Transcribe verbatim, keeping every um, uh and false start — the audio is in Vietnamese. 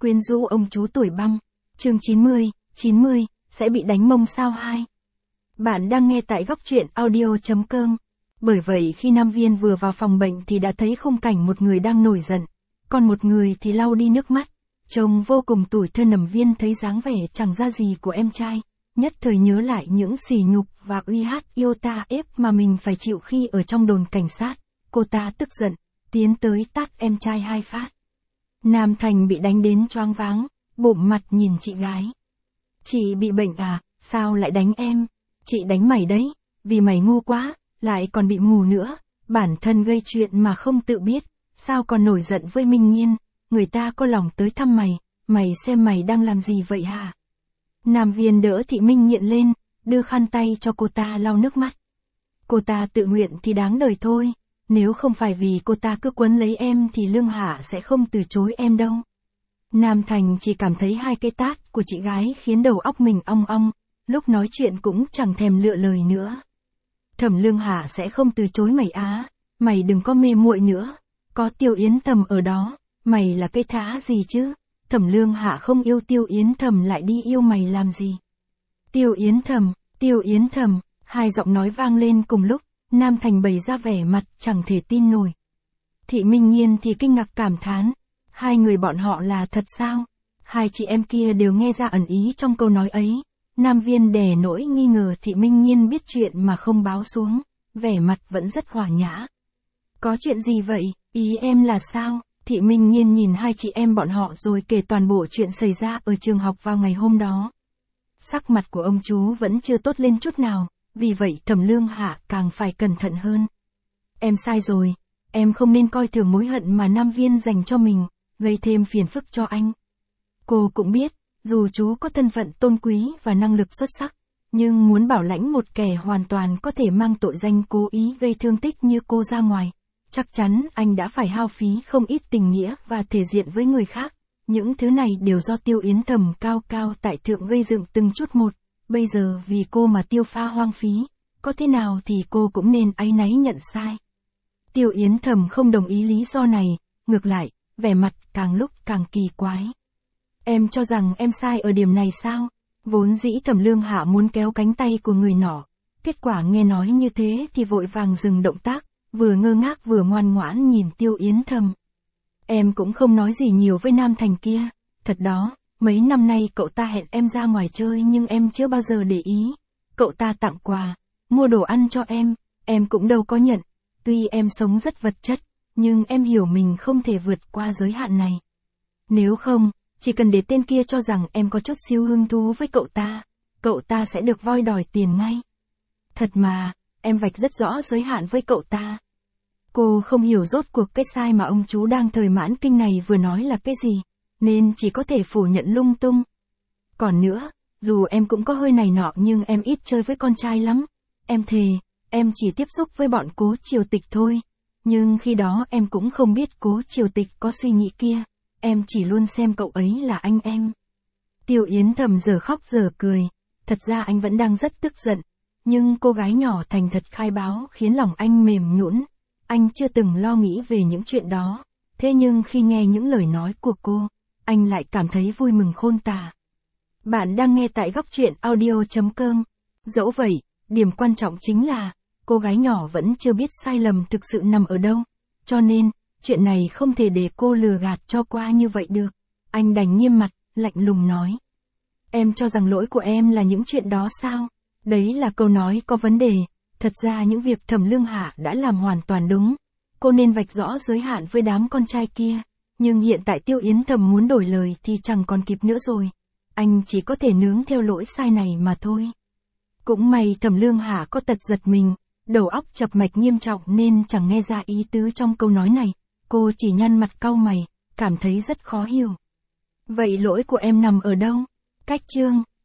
Quyến rũ ông chú tuổi băng. Chương chín mươi, chín mươi, sẽ bị đánh mông sao hai. Bạn đang nghe tại góc truyện audio chấm com. Bởi vậy khi Nam Viên vừa vào phòng bệnh thì đã thấy khung cảnh một người đang nổi giận, còn một người thì lau đi nước mắt. Trông vô cùng tủi thân. Nằm Viên thấy dáng vẻ chẳng ra gì của em trai, nhất thời nhớ lại những sỉ nhục và uy hát yêu ta ép mà mình phải chịu khi ở trong đồn cảnh sát. Cô ta tức giận, tiến tới tát em trai hai phát. Nam Thành bị đánh đến choáng váng, bụm mặt nhìn chị gái. Chị bị bệnh à, sao lại đánh em? Chị đánh mày đấy, vì mày ngu quá, lại còn bị mù nữa, bản thân gây chuyện mà không tự biết, sao còn nổi giận với Minh Nhiên, người ta có lòng tới thăm mày, mày xem mày đang làm gì vậy hả? Nam Viên đỡ Thị Minh Nghiện lên, đưa khăn tay cho cô ta lau nước mắt. Cô ta tự nguyện thì đáng đời thôi, nếu không phải vì cô ta cứ quấn lấy em thì Lương Hạ sẽ không từ chối em đâu. Nam Thành chỉ cảm thấy hai cái tát của chị gái khiến đầu óc mình ong ong, lúc nói chuyện cũng chẳng thèm lựa lời nữa. Thẩm Lương Hạ sẽ không từ chối mày á, mày đừng có mê muội nữa, có Tiêu Yến Thầm ở đó, mày là cái thá gì chứ? Thẩm Lương Hạ không yêu Tiêu Yến Thầm lại đi yêu mày làm gì? Tiêu Yến Thầm, Tiêu Yến Thầm, hai giọng nói vang lên cùng lúc, Nam Thành bày ra vẻ mặt chẳng thể tin nổi. Thị Minh Nhiên thì kinh ngạc cảm thán, hai người bọn họ là thật sao? Hai chị em kia đều nghe ra ẩn ý trong câu nói ấy. Nam Viên đè nỗi nghi ngờ Thị Minh Nhiên biết chuyện mà không báo xuống, vẻ mặt vẫn rất hòa nhã. Có chuyện gì vậy, ý em là sao? Thị Minh Nhiên nhìn hai chị em bọn họ rồi kể toàn bộ chuyện xảy ra ở trường học vào ngày hôm đó. Sắc mặt của ông chú vẫn chưa tốt lên chút nào, vì vậy Thẩm Lương Hạ càng phải cẩn thận hơn. Em sai rồi, em không nên coi thường mối hận mà Nam Viên dành cho mình, gây thêm phiền phức cho anh. Cô cũng biết, dù chú có thân phận tôn quý và năng lực xuất sắc, nhưng muốn bảo lãnh một kẻ hoàn toàn có thể mang tội danh cố ý gây thương tích như cô ra ngoài, chắc chắn anh đã phải hao phí không ít tình nghĩa và thể diện với người khác. Những thứ này đều do Tiêu Yến Thầm cao cao tại thượng gây dựng từng chút một, bây giờ vì cô mà Tiêu Pha hoang phí, có thế nào thì cô cũng nên áy náy nhận sai. Tiêu Yến Thầm không đồng ý lý do này, ngược lại, vẻ mặt càng lúc càng kỳ quái. Em cho rằng em sai ở điểm này sao? Vốn dĩ Thẩm Lương Hạ muốn kéo cánh tay của người nọ, kết quả nghe nói như thế thì vội vàng dừng động tác, vừa ngơ ngác vừa ngoan ngoãn nhìn Tiêu Yến Thầm. Em cũng không nói gì nhiều với Nam Thành kia, thật đó, mấy năm nay cậu ta hẹn em ra ngoài chơi nhưng em chưa bao giờ để ý. Cậu ta tặng quà, mua đồ ăn cho em, em cũng đâu có nhận. Tuy em sống rất vật chất, nhưng em hiểu mình không thể vượt qua giới hạn này. Nếu không, chỉ cần để tên kia cho rằng em có chút siêu hứng thú với cậu ta, cậu ta sẽ được voi đòi tiền ngay. Thật mà, em vạch rất rõ giới hạn với cậu ta. Cô không hiểu rốt cuộc cái sai mà ông chú đang thời mãn kinh này vừa nói là cái gì, nên chỉ có thể phủ nhận lung tung. Còn nữa, dù em cũng có hơi này nọ nhưng em ít chơi với con trai lắm. Em thề, em chỉ tiếp xúc với bọn Cố Triều Tịch thôi. Nhưng khi đó em cũng không biết Cố Triều Tịch có suy nghĩ kia. Em chỉ luôn xem cậu ấy là anh em. Tiêu Yến Thầm giờ khóc giờ cười. Thật ra anh vẫn đang rất tức giận. Nhưng cô gái nhỏ thành thật khai báo khiến lòng anh mềm nhũn. Anh chưa từng lo nghĩ về những chuyện đó. Thế nhưng khi nghe những lời nói của cô, anh lại cảm thấy vui mừng khôn tả. Bạn đang nghe tại góc truyện audio chấm com. Dẫu vậy, điểm quan trọng chính là, cô gái nhỏ vẫn chưa biết sai lầm thực sự nằm ở đâu. Cho nên, chuyện này không thể để cô lừa gạt cho qua như vậy được. Anh đành nghiêm mặt, lạnh lùng nói. Em cho rằng lỗi của em là những chuyện đó sao? Đấy là câu nói có vấn đề. Thật ra những việc Thẩm Lương Hạ đã làm hoàn toàn đúng. Cô nên vạch rõ giới hạn với đám con trai kia. Nhưng hiện tại Tiêu Yến Thầm muốn đổi lời thì chẳng còn kịp nữa rồi. Anh chỉ có thể nướng theo lỗi sai này mà thôi. Cũng may Thẩm Lương Hạ có tật giật mình, đầu óc chập mạch nghiêm trọng nên chẳng nghe ra ý tứ trong câu nói này. Cô chỉ nhăn mặt cau mày, cảm thấy rất khó hiểu. Vậy lỗi của em nằm ở đâu? Cách chương